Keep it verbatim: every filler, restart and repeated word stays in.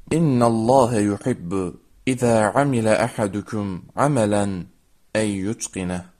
إن الله يحب إذا عمل أحدكم عملا أن يتقنه.